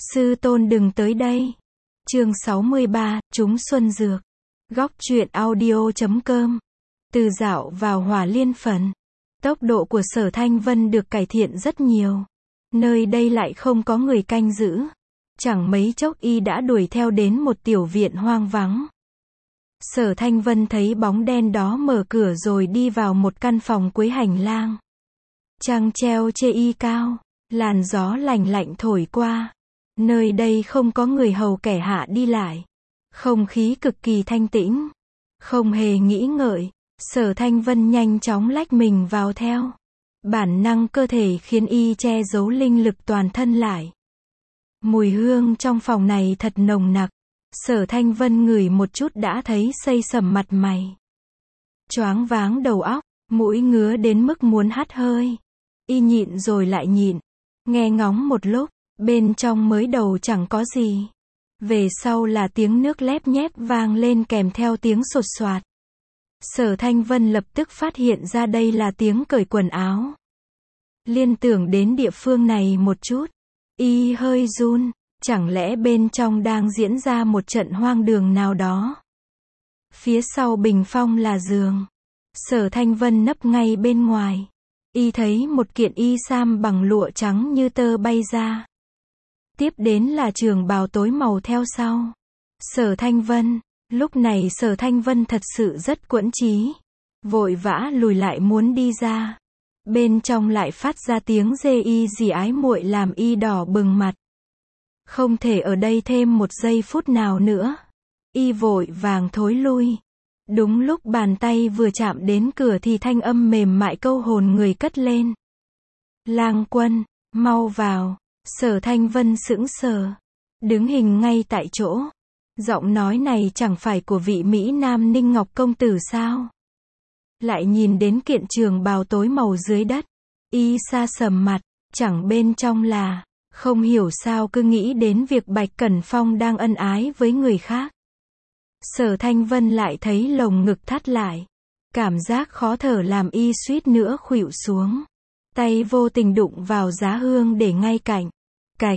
Sư tôn đừng tới đây. Chương 63, Chúng Xuân Dược. Góc truyện audio.com. Từ dạo vào Hỏa Liên Phận, tốc độ của Sở Thanh Vân được cải thiện rất nhiều. Nơi đây lại không có người canh giữ. Chẳng mấy chốc y đã đuổi theo đến một tiểu viện hoang vắng. Sở Thanh Vân thấy bóng đen đó mở cửa rồi đi vào một căn phòng cuối hành lang. Trăng treo chê y cao, làn gió lành lạnh thổi qua. Nơi đây không có người hầu kẻ hạ đi lại. Không khí cực kỳ thanh tĩnh. Không hề nghĩ ngợi, Sở Thanh Vân nhanh chóng lách mình vào theo. Bản năng cơ thể khiến y che giấu linh lực toàn thân lại. Mùi hương trong phòng này thật nồng nặc. Sở Thanh Vân ngửi một chút đã thấy xây sẩm mặt mày. Choáng váng đầu óc, mũi ngứa đến mức muốn hắt hơi. Y nhịn rồi lại nhịn. Nghe ngóng một lúc, bên trong mới đầu chẳng có gì. Về sau là tiếng nước lép nhép vang lên kèm theo tiếng sột soạt. Sở Thanh Vân lập tức phát hiện ra đây là tiếng cởi quần áo. Liên tưởng đến địa phương này một chút, y hơi run, chẳng lẽ bên trong đang diễn ra một trận hoang đường nào đó. Phía sau bình phong là giường. Sở Thanh Vân nấp ngay bên ngoài. Y thấy một kiện y sam bằng lụa trắng như tơ bay ra. Tiếp đến là trường bào tối màu theo sau. Sở Thanh Vân, lúc này Sở Thanh Vân thật sự rất quẫn trí. Vội vã lùi lại muốn đi ra. Bên trong lại phát ra tiếng rê y gì ái muội làm y đỏ bừng mặt. Không thể ở đây thêm một giây phút nào nữa. Y vội vàng thối lui. Đúng lúc bàn tay vừa chạm đến cửa thì thanh âm mềm mại câu hồn người cất lên. Lang Quân, mau vào. Sở Thanh Vân sững sờ, đứng hình ngay tại chỗ. Giọng nói này chẳng phải của vị Mỹ Nam Ninh Ngọc công tử sao? Lại nhìn đến kiện trường bào tối màu dưới đất, y sa sầm mặt, chẳng bên trong là, không hiểu sao cứ nghĩ đến việc Bạch Cẩn Phong đang ân ái với người khác. Sở Thanh Vân lại thấy lồng ngực thắt lại, cảm giác khó thở làm y suýt nữa khuỵu xuống. Tay vô tình đụng vào giá hương để ngay cạnh. Cạch,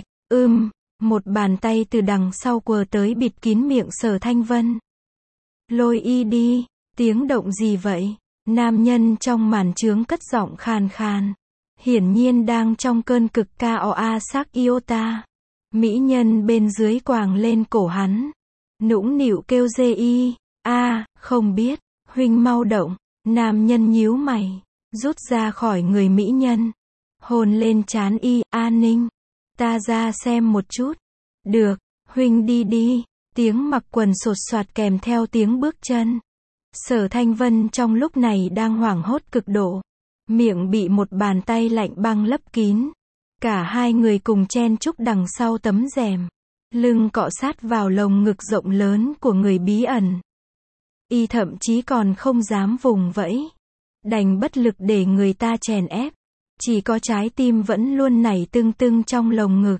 một bàn tay từ đằng sau quờ tới bịt kín miệng Sở Thanh Vân. Lôi y đi, tiếng động gì vậy? Nam nhân trong màn chướng cất giọng khàn khàn. Hiển nhiên đang trong cơn cực KOA sắc iota. Mỹ nhân bên dưới quàng lên cổ hắn. Nũng nịu kêu dê y, không biết, huynh mau động. Nam nhân nhíu mày, rút ra khỏi người mỹ nhân. Hôn lên trán y, Ninh. Ta ra xem một chút. Được, huynh đi đi. Tiếng mặc quần sột soạt kèm theo tiếng bước chân. Sở Thanh Vân trong lúc này đang hoảng hốt cực độ. Miệng bị một bàn tay lạnh băng lấp kín. Cả hai người cùng chen chúc đằng sau tấm rèm. Lưng cọ sát vào lồng ngực rộng lớn của người bí ẩn. Y thậm chí còn không dám vùng vẫy. Đành bất lực để người ta chèn ép. Chỉ có trái tim vẫn luôn nảy tưng tưng trong lồng ngực.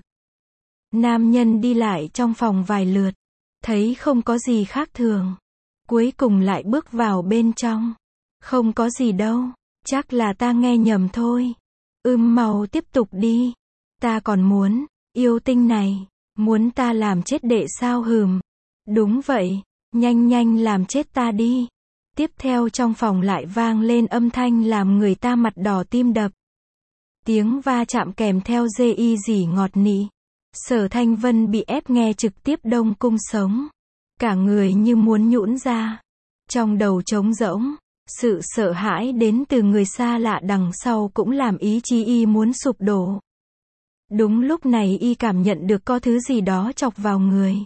Nam nhân đi lại trong phòng vài lượt. Thấy không có gì khác thường. Cuối cùng lại bước vào bên trong. Không có gì đâu. Chắc là ta nghe nhầm thôi. Mau tiếp tục đi. Ta còn muốn. Yêu tinh này. Muốn ta làm chết đệ sao hừm. Đúng vậy. Nhanh nhanh làm chết ta đi. Tiếp theo trong phòng lại vang lên âm thanh làm người ta mặt đỏ tim đập. Tiếng va chạm kèm theo dê y rỉ ngọt nị. Sở Thanh Vân bị ép nghe trực tiếp đông cung sống. Cả người như muốn nhũn ra. Trong đầu trống rỗng. Sự sợ hãi đến từ người xa lạ đằng sau cũng làm ý chí y muốn sụp đổ. Đúng lúc này y cảm nhận được có thứ gì đó chọc vào người.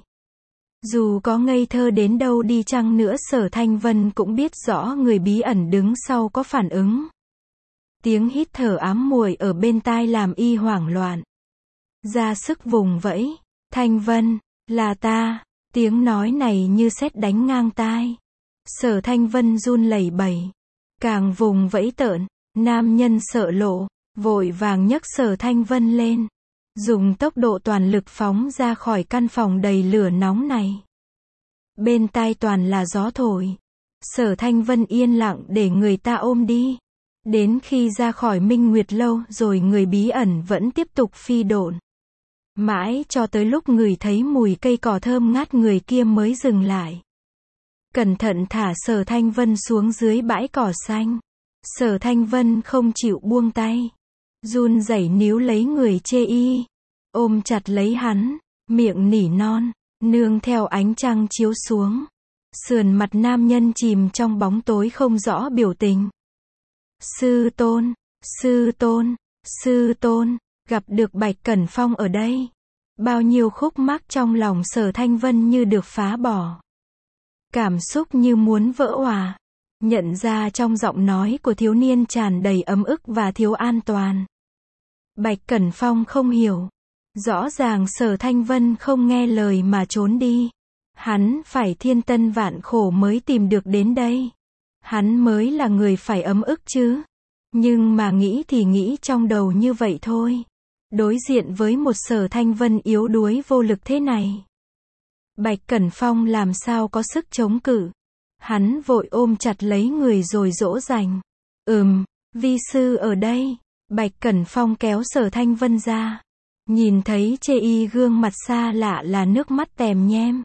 Dù có ngây thơ đến đâu đi chăng nữa Sở Thanh Vân cũng biết rõ người bí ẩn đứng sau có phản ứng. Tiếng hít thở ám muội ở bên tai làm y hoảng loạn. Ra sức vùng vẫy. Thanh Vân, là ta. Tiếng nói này như sét đánh ngang tai. Sở Thanh Vân run lẩy bẩy. Càng vùng vẫy tợn, nam nhân sợ lộ, vội vàng nhấc Sở Thanh Vân lên. Dùng tốc độ toàn lực phóng ra khỏi căn phòng đầy lửa nóng này. Bên tai toàn là gió thổi. Sở Thanh Vân yên lặng để người ta ôm đi. Đến khi ra khỏi Minh Nguyệt Lâu rồi người bí ẩn vẫn tiếp tục phi độn. Mãi cho tới lúc ngửi thấy mùi cây cỏ thơm ngát người kia mới dừng lại. Cẩn thận thả Sở Thanh Vân xuống dưới bãi cỏ xanh. Sở Thanh Vân không chịu buông tay. Run rẩy níu lấy người chê y. Ôm chặt lấy hắn, miệng nỉ non, nương theo ánh trăng chiếu xuống. Sườn mặt nam nhân chìm trong bóng tối không rõ biểu tình. Sư tôn, sư tôn, sư tôn, gặp được Bạch Cẩn Phong ở đây. Bao nhiêu khúc mắc trong lòng Sở Thanh Vân như được phá bỏ. Cảm xúc như muốn vỡ òa. Nhận ra trong giọng nói của thiếu niên tràn đầy ấm ức và thiếu an toàn. Bạch Cẩn Phong không hiểu. Rõ ràng Sở Thanh Vân không nghe lời mà trốn đi. Hắn phải thiên tân vạn khổ mới tìm được đến đây. Hắn mới là người phải ấm ức chứ. Nhưng mà nghĩ thì nghĩ trong đầu như vậy thôi. Đối diện với một Sở Thanh Vân yếu đuối vô lực thế này, Bạch Cẩn Phong làm sao có sức chống cự. Hắn vội ôm chặt lấy người rồi dỗ dành. Vi sư ở đây. Bạch Cẩn Phong kéo Sở Thanh Vân ra. Nhìn thấy chê y gương mặt xa lạ là nước mắt tèm nhem.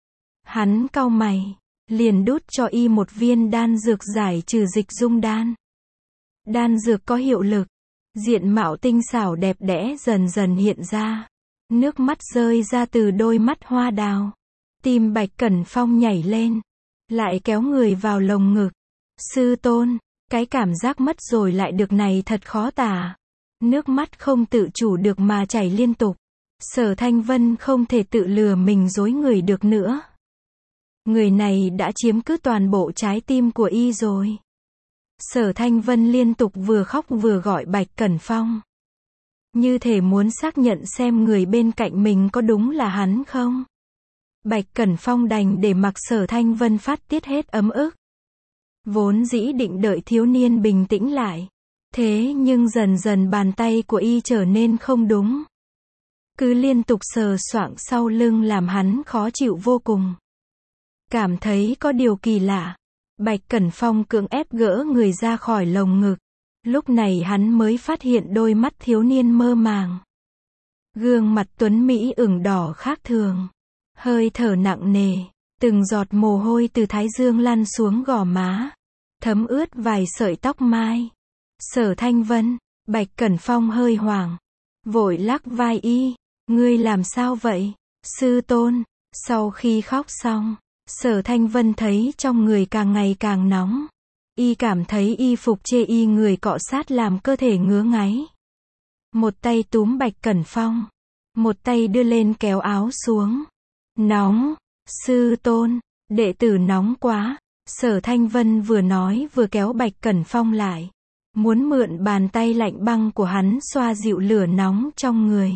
Hắn cau mày, liền đút cho y một viên đan dược giải trừ dịch dung đan. Đan dược có hiệu lực. Diện mạo tinh xảo đẹp đẽ dần dần hiện ra. Nước mắt rơi ra từ đôi mắt hoa đào. Tim Bạch Cẩn Phong nhảy lên. Lại kéo người vào lồng ngực. Sư tôn, cái cảm giác mất rồi lại được này thật khó tả. Nước mắt không tự chủ được mà chảy liên tục. Sở Thanh Vân không thể tự lừa mình dối người được nữa. Người này đã chiếm cứ toàn bộ trái tim của y rồi. Sở Thanh Vân liên tục vừa khóc vừa gọi Bạch Cẩn Phong. Như thể muốn xác nhận xem người bên cạnh mình có đúng là hắn không. Bạch Cẩn Phong đành để mặc Sở Thanh Vân phát tiết hết ấm ức. Vốn dĩ định đợi thiếu niên bình tĩnh lại. Thế nhưng dần dần bàn tay của y trở nên không đúng. Cứ liên tục sờ soạng sau lưng làm hắn khó chịu vô cùng. Cảm thấy có điều kỳ lạ. Bạch Cẩn Phong cưỡng ép gỡ người ra khỏi lồng ngực. Lúc này hắn mới phát hiện đôi mắt thiếu niên mơ màng. Gương mặt tuấn Mỹ ửng đỏ khác thường. Hơi thở nặng nề. Từng giọt mồ hôi từ thái dương lăn xuống gò má. Thấm ướt vài sợi tóc mai. Sở Thanh Vân, Bạch Cẩn Phong hơi hoảng. Vội lắc vai y. Ngươi làm sao vậy? Sư tôn. Sau khi khóc xong, Sở Thanh Vân thấy trong người càng ngày càng nóng. Y cảm thấy y phục chê y người cọ sát làm cơ thể ngứa ngáy. Một tay túm Bạch Cẩn Phong. Một tay đưa lên kéo áo xuống. Nóng. Sư tôn, đệ tử nóng quá. Sở Thanh Vân vừa nói vừa kéo Bạch Cẩn Phong lại. Muốn mượn bàn tay lạnh băng của hắn xoa dịu lửa nóng trong người.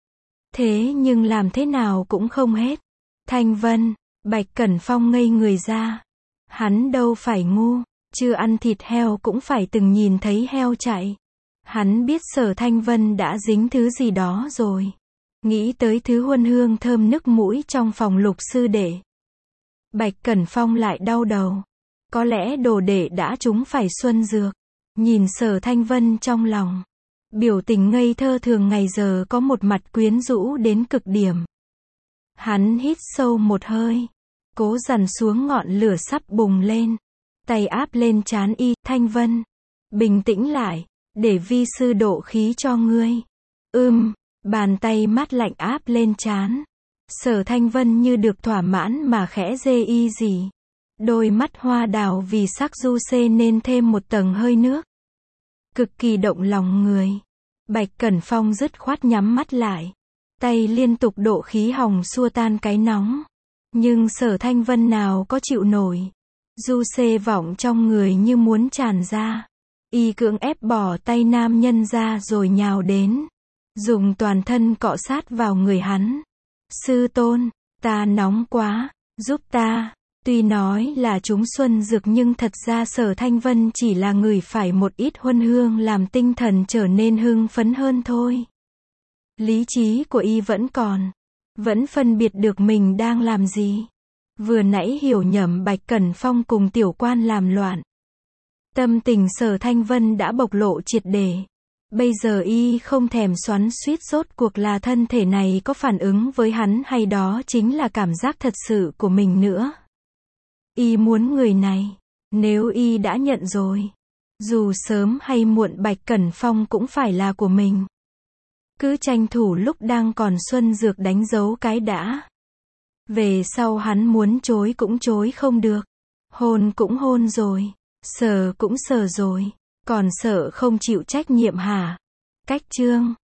Thế nhưng làm thế nào cũng không hết. Thanh Vân, Bạch Cẩn Phong ngây người ra. Hắn đâu phải ngu, chưa ăn thịt heo cũng phải từng nhìn thấy heo chạy. Hắn biết Sở Thanh Vân đã dính thứ gì đó rồi. Nghĩ tới thứ huân hương thơm nức mũi trong phòng Lục sư đệ. Bạch Cẩn Phong lại đau đầu. Có lẽ đồ đệ đã trúng phải xuân dược. Nhìn Sở Thanh Vân trong lòng. Biểu tình ngây thơ thường ngày giờ có một mặt quyến rũ đến cực điểm. Hắn hít sâu một hơi. Cố dằn xuống ngọn lửa sắp bùng lên. Tay áp lên trán y. Thanh Vân. Bình tĩnh lại. Để vi sư độ khí cho ngươi. Bàn tay mát lạnh áp lên trán. Sở Thanh Vân như được thỏa mãn mà khẽ rê y gì. Đôi mắt hoa đào vì sắc du xê nên thêm một tầng hơi nước. Cực kỳ động lòng người. Bạch Cẩn Phong dứt khoát nhắm mắt lại. Tay liên tục độ khí hồng xua tan cái nóng. Nhưng Sở Thanh Vân nào có chịu nổi. Du xê vọng trong người như muốn tràn ra. Y cưỡng ép bỏ tay nam nhân ra rồi nhào đến. Dùng toàn thân cọ sát vào người hắn. Sư tôn, ta nóng quá, giúp ta. Tuy nói là chúng xuân dược nhưng thật ra Sở Thanh Vân chỉ là ngửi phải một ít huân hương làm tinh thần trở nên hưng phấn hơn thôi. Lý trí của y vẫn còn. Vẫn phân biệt được mình đang làm gì. Vừa nãy hiểu nhầm Bạch Cẩn Phong cùng tiểu quan làm loạn. Tâm tình Sở Thanh Vân đã bộc lộ triệt để. Bây giờ y không thèm xoắn xuýt rốt cuộc là thân thể này có phản ứng với hắn hay đó chính là cảm giác thật sự của mình nữa. Y muốn người này. Nếu y đã nhận rồi, dù sớm hay muộn Bạch Cẩn Phong cũng phải là của mình. Cứ tranh thủ lúc đang còn Xuân Dược đánh dấu cái đã. Về sau hắn muốn chối cũng chối không được. Hôn cũng hôn rồi. Sờ cũng sờ rồi. Còn sợ không chịu trách nhiệm hả? Cách chương